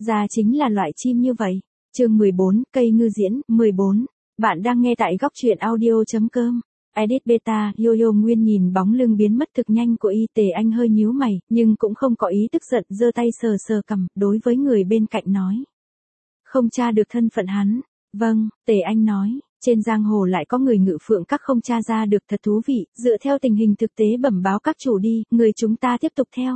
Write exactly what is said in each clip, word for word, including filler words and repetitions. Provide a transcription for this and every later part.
ra chính là loại chim như vậy. Chương mười bốn, cây ngư diễn, mười bốn. Bạn đang nghe tại góc truyện audio.com. Edit beta, Yo-Yo Nguyên nhìn bóng lưng biến mất thực nhanh của Y Tề Anh hơi nhíu mày, nhưng cũng không có ý tức giận, giơ tay sờ sờ cằm, đối với người bên cạnh nói. Không tra được thân phận hắn. Vâng, Tề Anh nói, trên giang hồ lại có người ngự phượng các không tra ra được, thật thú vị, dựa theo tình hình thực tế bẩm báo các chủ đi, người chúng ta tiếp tục theo.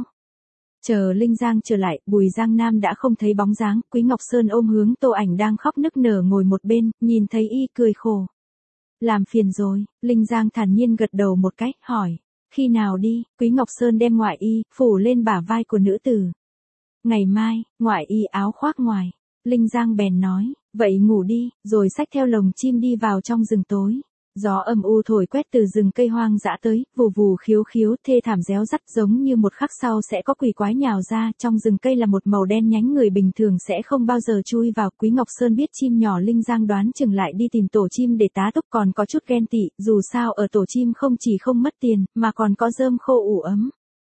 Chờ Linh Giang trở lại, Bùi Giang Nam đã không thấy bóng dáng, Quý Ngọc Sơn ôm hướng Tô Ảnh đang khóc nức nở ngồi một bên, nhìn thấy y cười khổ. Làm phiền rồi, Linh Giang thản nhiên gật đầu một cái, hỏi, khi nào đi? Quý Ngọc Sơn đem ngoại y, phủ lên bả vai của nữ tử. Ngày mai, ngoại y áo khoác ngoài. Linh Giang bèn nói, vậy ngủ đi, rồi xách theo lồng chim đi vào trong rừng tối. Gió âm u thổi quét từ rừng cây hoang dã tới, vù vù khiếu khiếu, thê thảm réo rắt, giống như một khắc sau sẽ có quỷ quái nhào ra. Trong rừng cây là một màu đen nhánh, người bình thường sẽ không bao giờ chui vào. Quý Ngọc Sơn biết chim nhỏ, Linh Giang đoán chừng lại đi tìm tổ chim để tá túc, còn có chút ghen tị, dù sao ở tổ chim không chỉ không mất tiền, mà còn có rơm khô ủ ấm.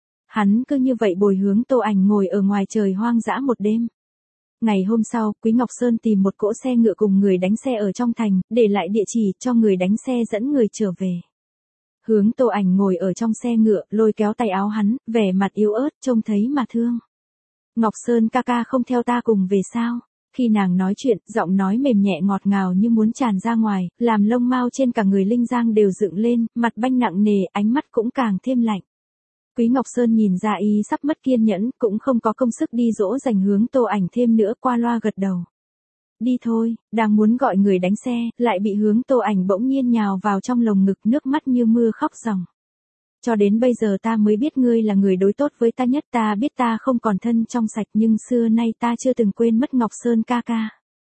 Hắn cứ như vậy bồi hướng Tô Ảnh ngồi ở ngoài trời hoang dã một đêm. Ngày hôm sau, Quý Ngọc Sơn tìm một cỗ xe ngựa cùng người đánh xe ở trong thành, để lại địa chỉ cho người đánh xe dẫn người trở về. Hướng Tô Ảnh ngồi ở trong xe ngựa, lôi kéo tay áo hắn, vẻ mặt yếu ớt, trông thấy mà thương. Ngọc Sơn ca ca không theo ta cùng về sao? Khi nàng nói chuyện, giọng nói mềm nhẹ ngọt ngào như muốn tràn ra ngoài, làm lông mao trên cả người Linh Giang đều dựng lên, mặt banh nặng nề, ánh mắt cũng càng thêm lạnh. Quý Ngọc Sơn nhìn ra y sắp mất kiên nhẫn, cũng không có công sức đi dỗ dành hướng Tô Ảnh thêm nữa, qua loa gật đầu. Đi thôi, đang muốn gọi người đánh xe, lại bị hướng Tô Ảnh bỗng nhiên nhào vào trong lồng ngực, nước mắt như mưa khóc ròng. Cho đến bây giờ ta mới biết ngươi là người đối tốt với ta nhất, ta biết ta không còn thân trong sạch, nhưng xưa nay ta chưa từng quên mất Ngọc Sơn ca ca.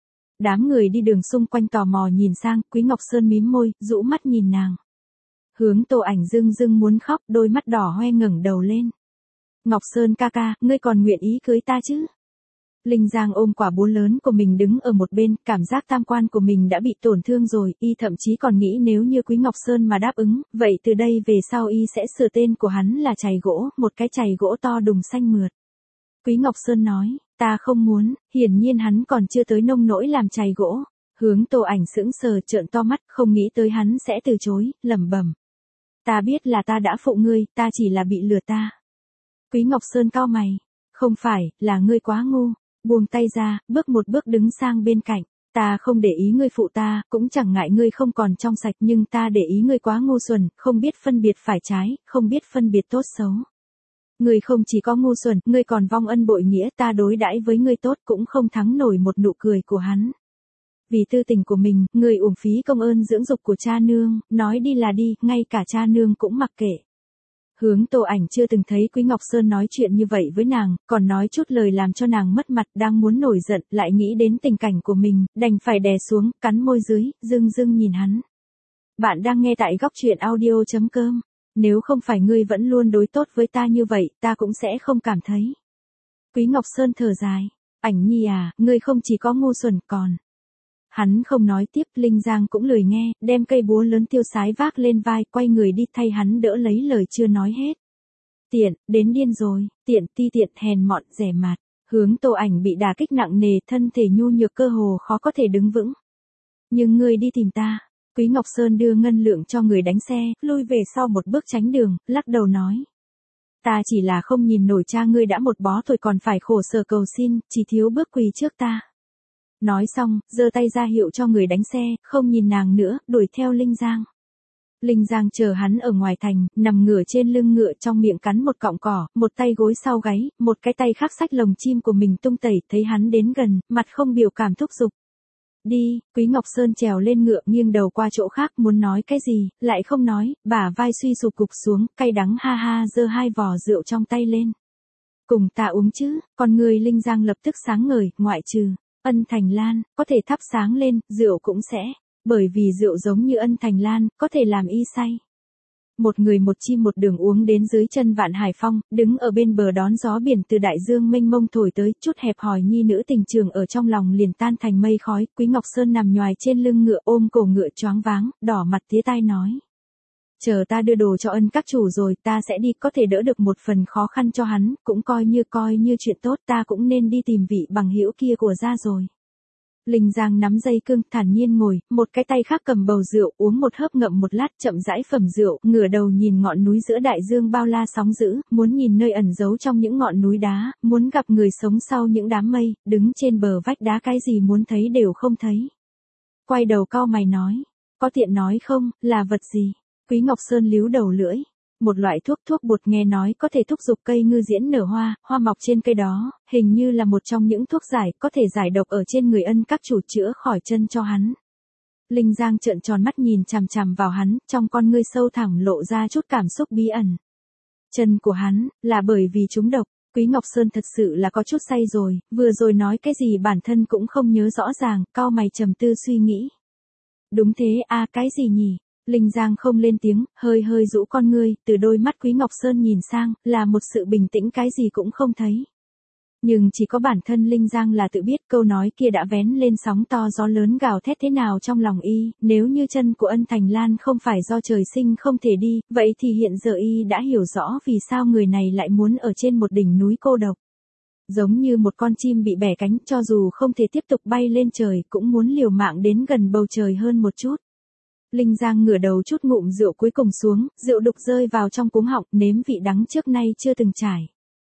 Đám người đi đường xung quanh tò mò nhìn sang, Quý Ngọc Sơn mím môi, rũ mắt nhìn nàng. Hướng Tô Ảnh rưng rưng muốn khóc, đôi mắt đỏ hoe ngẩng đầu lên. Ngọc Sơn ca ca, ngươi còn nguyện ý cưới ta chứ? Linh Giang ôm quả búa lớn của mình đứng ở một bên, cảm giác tam quan của mình đã bị tổn thương rồi, y thậm chí còn nghĩ nếu như Quý Ngọc Sơn mà đáp ứng, vậy từ đây về sau y sẽ sửa tên của hắn là chày gỗ, một cái chày gỗ to đùng xanh mượt. Quý Ngọc Sơn nói, ta không muốn, hiển nhiên hắn còn chưa tới nông nỗi làm chày gỗ. Hướng Tô Ảnh sững sờ trợn to mắt, không nghĩ tới hắn sẽ từ chối, lẩm bẩm. Ta biết là ta đã phụ ngươi, ta chỉ là bị lừa ta. Quý Ngọc Sơn cau mày. Không phải, là ngươi quá ngu. Buông tay ra, bước một bước đứng sang bên cạnh. Ta không để ý ngươi phụ ta, cũng chẳng ngại ngươi không còn trong sạch, nhưng ta để ý ngươi quá ngu xuẩn, không biết phân biệt phải trái, không biết phân biệt tốt xấu. Ngươi không chỉ có ngu xuẩn, ngươi còn vong ân bội nghĩa, ta đối đãi với ngươi tốt cũng không thắng nổi một nụ cười của hắn. Vì tư tình của mình, người uổng phí công ơn dưỡng dục của cha nương, nói đi là đi, ngay cả cha nương cũng mặc kệ. Hướng Tô Ảnh chưa từng thấy Quý Ngọc Sơn nói chuyện như vậy với nàng, còn nói chút lời làm cho nàng mất mặt, đang muốn nổi giận, lại nghĩ đến tình cảnh của mình, đành phải đè xuống, cắn môi dưới, dưng dưng nhìn hắn. Bạn đang nghe tại góc truyện audio.com. Nếu không phải ngươi vẫn luôn đối tốt với ta như vậy, ta cũng sẽ không cảm thấy. Quý Ngọc Sơn thở dài. Ảnh nhi à, ngươi không chỉ có ngu xuẩn còn. Hắn không nói tiếp, Linh Giang cũng lười nghe, đem cây búa lớn tiêu sái vác lên vai, quay người đi thay hắn đỡ lấy lời chưa nói hết. Tiện, đến điên rồi, tiện ti tiện hèn mọn, rẻ mạt. Hướng Tô Ảnh bị đả kích nặng nề, thân thể nhu nhược cơ hồ khó có thể đứng vững. Nhưng ngươi đi tìm ta. Quý Ngọc Sơn đưa ngân lượng cho người đánh xe, lui về sau một bước tránh đường, lắc đầu nói. Ta chỉ là không nhìn nổi cha ngươi đã một bó tuổi còn phải khổ sở cầu xin, chỉ thiếu bước quỳ trước ta. Nói xong, giơ tay ra hiệu cho người đánh xe, không nhìn nàng nữa, đuổi theo Linh Giang. Linh Giang chờ hắn ở ngoài thành, nằm ngửa trên lưng ngựa, trong miệng cắn một cọng cỏ, một tay gối sau gáy, một cái tay khác xách lồng chim của mình tung tẩy, thấy hắn đến gần, mặt không biểu cảm thúc giục. Đi, Quý Ngọc Sơn trèo lên ngựa, nghiêng đầu qua chỗ khác, muốn nói cái gì, lại không nói, bả vai suy sụp gục xuống, cay đắng ha ha, giơ hai vò rượu trong tay lên. Cùng ta uống chứ, con người Linh Giang lập tức sáng ngời, ngoại trừ Ân Thành Lan, có thể thắp sáng lên, rượu cũng sẽ, bởi vì rượu giống như Ân Thành Lan, có thể làm y say. Một người một chim một đường uống đến dưới chân Vạn Hải Phong, đứng ở bên bờ đón gió biển từ đại dương mênh mông thổi tới, chút hẹp hòi nhi nữ tình trường ở trong lòng liền tan thành mây khói. Quý Ngọc Sơn nằm nhoài trên lưng ngựa, ôm cổ ngựa choáng váng, đỏ mặt tía tai nói. Chờ ta đưa đồ cho Ân các chủ rồi ta sẽ đi, có thể đỡ được một phần khó khăn cho hắn, cũng coi như coi như chuyện tốt, ta cũng nên đi tìm vị bằng hữu kia của gia rồi. Linh Giang nắm dây cương, thản nhiên ngồi, một cái tay khác cầm bầu rượu, uống một hớp ngậm một lát, chậm rãi phẩm rượu, ngửa đầu nhìn ngọn núi giữa đại dương bao la sóng dữ, muốn nhìn nơi ẩn giấu trong những ngọn núi đá, muốn gặp người sống sau những đám mây, đứng trên bờ vách đá cái gì muốn thấy đều không thấy. Quay đầu cau mày nói, có tiện nói không, là vật gì? Quý Ngọc Sơn líu đầu lưỡi. Một loại thuốc thuốc bột nghe nói có thể thúc giục cây ngư diễn nở hoa, hoa mọc trên cây đó, hình như là một trong những thuốc giải, có thể giải độc ở trên người Ân các chủ, chữa khỏi chân cho hắn. Linh Giang trợn tròn mắt nhìn chằm chằm vào hắn, trong con ngươi sâu thẳm lộ ra chút cảm xúc bí ẩn. Chân của hắn, là bởi vì trúng độc. Quý Ngọc Sơn thật sự là có chút say rồi, vừa rồi nói cái gì bản thân cũng không nhớ rõ ràng, cau mày trầm tư suy nghĩ. Đúng thế a, à, cái gì nhỉ? Linh Giang không lên tiếng, hơi hơi rũ con ngươi, từ đôi mắt Quý Ngọc Sơn nhìn sang, là một sự bình tĩnh cái gì cũng không thấy. Nhưng chỉ có bản thân Linh Giang là tự biết, câu nói kia đã vén lên sóng to gió lớn gào thét thế nào trong lòng y, nếu như chân của Ân Thành Lan không phải do trời sinh không thể đi, vậy thì hiện giờ y đã hiểu rõ vì sao người này lại muốn ở trên một đỉnh núi cô độc. Giống như một con chim bị bẻ cánh, cho dù không thể tiếp tục bay lên trời, cũng muốn liều mạng đến gần bầu trời hơn một chút. Linh Giang ngửa đầu chút ngụm rượu cuối cùng xuống, rượu đục rơi vào trong cuống họng, nếm vị đắng trước nay chưa từng trải.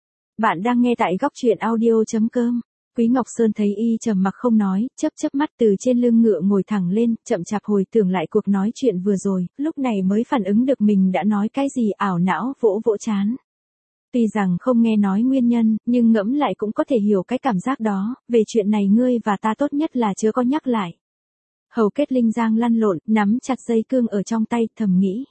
Bạn đang nghe tại góc truyện audio chấm com. Quý Ngọc Sơn thấy y trầm mặc không nói, chớp chớp mắt từ trên lưng ngựa ngồi thẳng lên, chậm chạp hồi tưởng lại cuộc nói chuyện vừa rồi, lúc này mới phản ứng được mình đã nói cái gì, ảo não vỗ vỗ trán. Tuy rằng không nghe nói nguyên nhân, nhưng ngẫm lại cũng có thể hiểu cái cảm giác đó, về chuyện này ngươi và ta tốt nhất là chớ có nhắc lại. Hầu kết Linh Giang lăn lộn, nắm chặt dây cương ở trong tay, thầm nghĩ.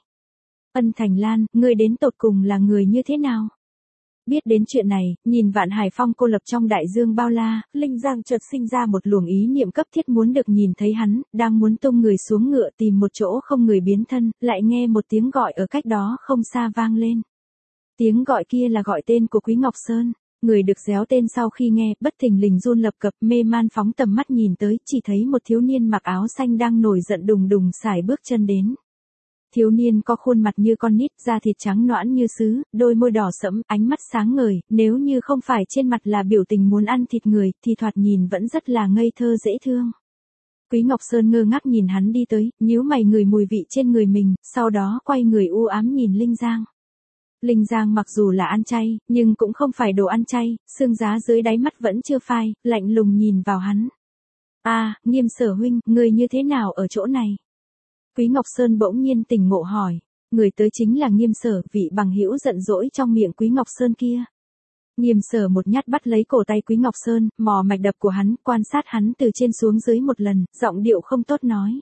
Ân Thành Lan, ngươi đến tột cùng là người như thế nào? Biết đến chuyện này, nhìn Vạn Hải Phong cô lập trong đại dương bao la, Linh Giang chợt sinh ra một luồng ý niệm cấp thiết muốn được nhìn thấy hắn, đang muốn tung người xuống ngựa tìm một chỗ không người biến thân, lại nghe một tiếng gọi ở cách đó không xa vang lên. Tiếng gọi kia là gọi tên của Quý Ngọc Sơn. Người được réo tên sau khi nghe, bất thình lình run lập cập, mê man phóng tầm mắt nhìn tới, chỉ thấy một thiếu niên mặc áo xanh đang nổi giận đùng đùng sải bước chân đến. Thiếu niên có khuôn mặt như con nít, da thịt trắng nõn như sứ, đôi môi đỏ sẫm, ánh mắt sáng ngời, nếu như không phải trên mặt là biểu tình muốn ăn thịt người, thì thoạt nhìn vẫn rất là ngây thơ dễ thương. Quý Ngọc Sơn ngơ ngác nhìn hắn đi tới, nhíu mày ngửi mùi vị trên người mình, sau đó quay người u ám nhìn Linh Giang. Linh Giang mặc dù là ăn chay, nhưng cũng không phải đồ ăn chay, xương giá dưới đáy mắt vẫn chưa phai, lạnh lùng nhìn vào hắn. A, à, Nghiêm Sở huynh, người như thế nào ở chỗ này? Quý Ngọc Sơn bỗng nhiên tỉnh ngộ hỏi, người tới chính là Nghiêm Sở, vị bằng hữu giận dỗi trong miệng Quý Ngọc Sơn kia. Nghiêm Sở một nhát bắt lấy cổ tay Quý Ngọc Sơn, mò mạch đập của hắn, quan sát hắn từ trên xuống dưới một lần, giọng điệu không tốt nói.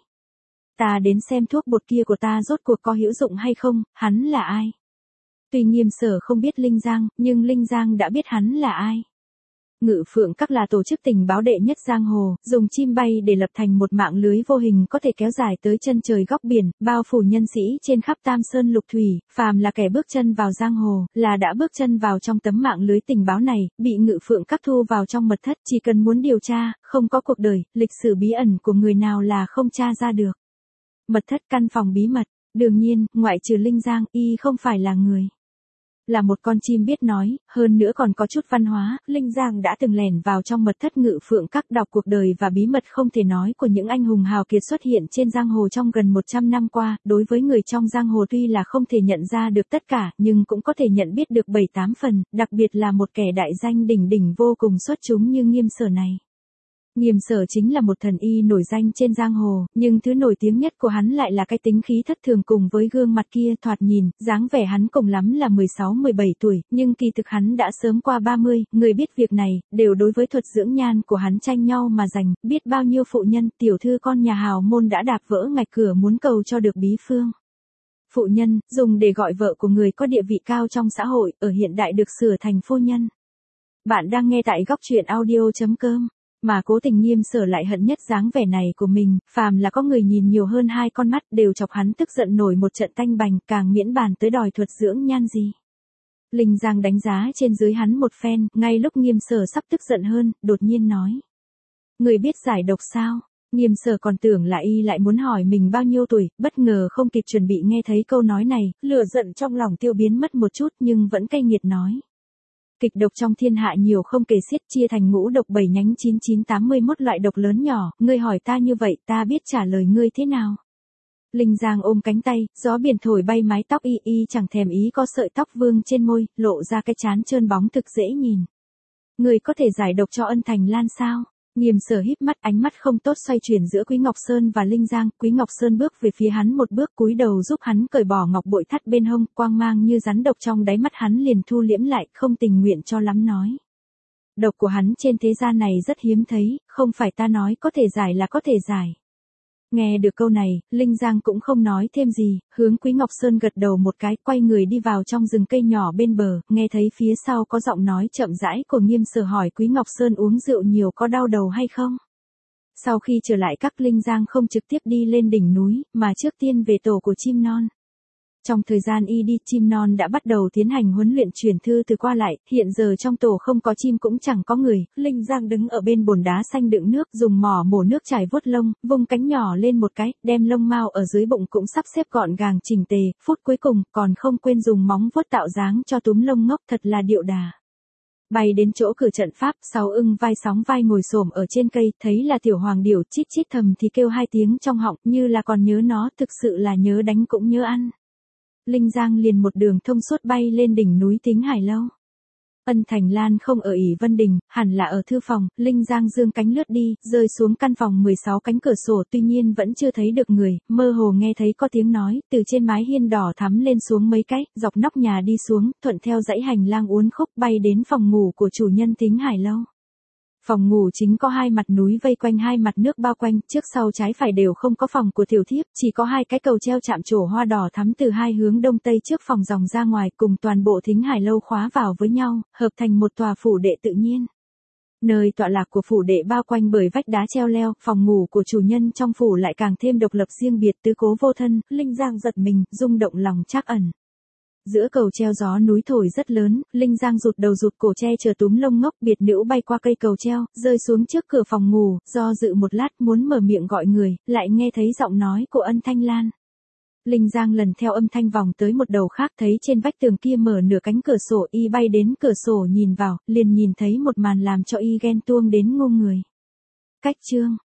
Ta đến xem thuốc bột kia của ta rốt cuộc có hữu dụng hay không, hắn là ai? Tuy Nghiêm Sở không biết Linh Giang, nhưng Linh Giang đã biết hắn là ai. Ngự Phượng Các là tổ chức tình báo đệ nhất giang hồ, dùng chim bay để lập thành một mạng lưới vô hình có thể kéo dài tới chân trời góc biển, bao phủ nhân sĩ trên khắp Tam Sơn Lục Thủy, phàm là kẻ bước chân vào giang hồ, là đã bước chân vào trong tấm mạng lưới tình báo này, bị Ngự Phượng Các thu vào trong mật thất, chỉ cần muốn điều tra, không có cuộc đời, lịch sử bí ẩn của người nào là không tra ra được. Mật thất căn phòng bí mật, đương nhiên, ngoại trừ Linh Giang, y không phải là người. Là một con chim biết nói, hơn nữa còn có chút văn hóa, Linh Giang đã từng lẻn vào trong mật thất Ngự Phượng Các đọc cuộc đời và bí mật không thể nói của những anh hùng hào kiệt xuất hiện trên giang hồ trong gần một trăm năm qua, đối với người trong giang hồ tuy là không thể nhận ra được tất cả, nhưng cũng có thể nhận biết được bảy tám phần, đặc biệt là một kẻ đại danh đỉnh đỉnh vô cùng xuất chúng như Nghiêm Sở này. Nghiêm Sở chính là một thần y nổi danh trên giang hồ, nhưng thứ nổi tiếng nhất của hắn lại là cái tính khí thất thường cùng với gương mặt kia thoạt nhìn, dáng vẻ hắn cùng lắm là mười sáu mười bảy tuổi, nhưng kỳ thực hắn đã sớm qua ba mươi, người biết việc này, đều đối với thuật dưỡng nhan của hắn tranh nhau mà giành, biết bao nhiêu phụ nhân, tiểu thư con nhà hào môn đã đạp vỡ ngạch cửa muốn cầu cho được bí phương. Phụ nhân, dùng để gọi vợ của người có địa vị cao trong xã hội, ở hiện đại được sửa thành phu nhân. Bạn đang nghe tại góc truyện audio chấm com. Mà cố tình Nghiêm Sở lại hận nhất dáng vẻ này của mình, phàm là có người nhìn nhiều hơn hai con mắt đều chọc hắn tức giận nổi một trận tanh bành, càng miễn bàn tới đòi thuật dưỡng nhan gì. Linh Giang đánh giá trên dưới hắn một phen, ngay lúc Nghiêm Sở sắp tức giận hơn, đột nhiên nói. Người biết giải độc sao? Nghiêm Sở còn tưởng là y lại muốn hỏi mình bao nhiêu tuổi, bất ngờ không kịp chuẩn bị nghe thấy câu nói này, lửa giận trong lòng tiêu biến mất một chút nhưng vẫn cay nghiệt nói. Kịch độc trong thiên hạ nhiều không kể xiết, chia thành ngũ độc bảy nhánh chín chín tám mươi mốt loại độc lớn nhỏ, ngươi hỏi ta như vậy ta biết trả lời ngươi thế nào. Linh Giang ôm cánh tay, gió biển thổi bay mái tóc y y chẳng thèm ý có sợi tóc vương trên môi, lộ ra cái trán trơn bóng thực dễ nhìn. Ngươi có thể giải độc cho Ân Thành Lan sao? Nghiêm Sở híp mắt, ánh mắt không tốt xoay chuyển giữa Quý Ngọc Sơn và Linh Giang, Quý Ngọc Sơn bước về phía hắn một bước cúi đầu giúp hắn cởi bỏ ngọc bội thắt bên hông, quang mang như rắn độc trong đáy mắt hắn liền thu liễm lại, không tình nguyện cho lắm nói. Độc của hắn trên thế gian này rất hiếm thấy, không phải ta nói có thể giải là có thể giải. Nghe được câu này, Linh Giang cũng không nói thêm gì, hướng Quý Ngọc Sơn gật đầu một cái, quay người đi vào trong rừng cây nhỏ bên bờ, nghe thấy phía sau có giọng nói chậm rãi của Nghiêm Sở hỏi Quý Ngọc Sơn uống rượu nhiều có đau đầu hay không. Sau khi trở lại các Linh Giang không trực tiếp đi lên đỉnh núi, mà trước tiên về tổ của chim non. Trong thời gian y đi, chim non đã bắt đầu tiến hành huấn luyện truyền thư từ qua lại, hiện giờ trong tổ không có chim cũng chẳng có người, Linh Giang đứng ở bên bồn đá xanh đựng nước, dùng mỏ mổ nước chảy vuốt lông, vung cánh nhỏ lên một cái, đem lông mao ở dưới bụng cũng sắp xếp gọn gàng chỉnh tề, phút cuối cùng còn không quên dùng móng vuốt tạo dáng cho túm lông ngốc, thật là điệu đà. Bay đến chỗ cửa trận pháp, sáu ưng vai sóng vai ngồi xổm ở trên cây, thấy là tiểu hoàng điểu, chít chít thầm thì kêu hai tiếng trong họng, như là còn nhớ nó, thực sự là nhớ đánh cũng nhớ ăn. Linh Giang liền một đường thông suốt bay lên đỉnh núi Thính Hải Lâu. Ân Thành Lan không ở ỷ Vân Đình, hẳn là ở thư phòng, Linh Giang dương cánh lướt đi, rơi xuống căn phòng mười sáu cánh cửa sổ, tuy nhiên vẫn chưa thấy được người, mơ hồ nghe thấy có tiếng nói, từ trên mái hiên đỏ thắm lên xuống mấy cái, dọc nóc nhà đi xuống, thuận theo dãy hành lang uốn khúc bay đến phòng ngủ của chủ nhân Thính Hải Lâu. Phòng ngủ chính có hai mặt núi vây quanh, hai mặt nước bao quanh, trước sau trái phải đều không có phòng của tiểu thiếp, chỉ có hai cái cầu treo chạm trổ hoa đỏ thắm từ hai hướng đông tây trước phòng dòng ra ngoài, cùng toàn bộ Thính Hải Lâu khóa vào với nhau, hợp thành một tòa phủ đệ tự nhiên. Nơi tọa lạc của phủ đệ bao quanh bởi vách đá treo leo, phòng ngủ của chủ nhân trong phủ lại càng thêm độc lập riêng biệt, tứ cố vô thân, Linh Giang giật mình, rung động lòng trắc ẩn. Giữa cầu treo gió núi thổi rất lớn, Linh Giang rụt đầu rụt cổ che chờ túm lông ngốc, biệt nữ bay qua cây cầu treo, rơi xuống trước cửa phòng ngủ, do dự một lát muốn mở miệng gọi người, lại nghe thấy giọng nói của Ân Thanh Lan. Linh Giang lần theo âm thanh vòng tới một đầu khác, thấy trên vách tường kia mở nửa cánh cửa sổ, y bay đến cửa sổ nhìn vào, liền nhìn thấy một màn làm cho y ghen tuông đến ngu người. Cách chương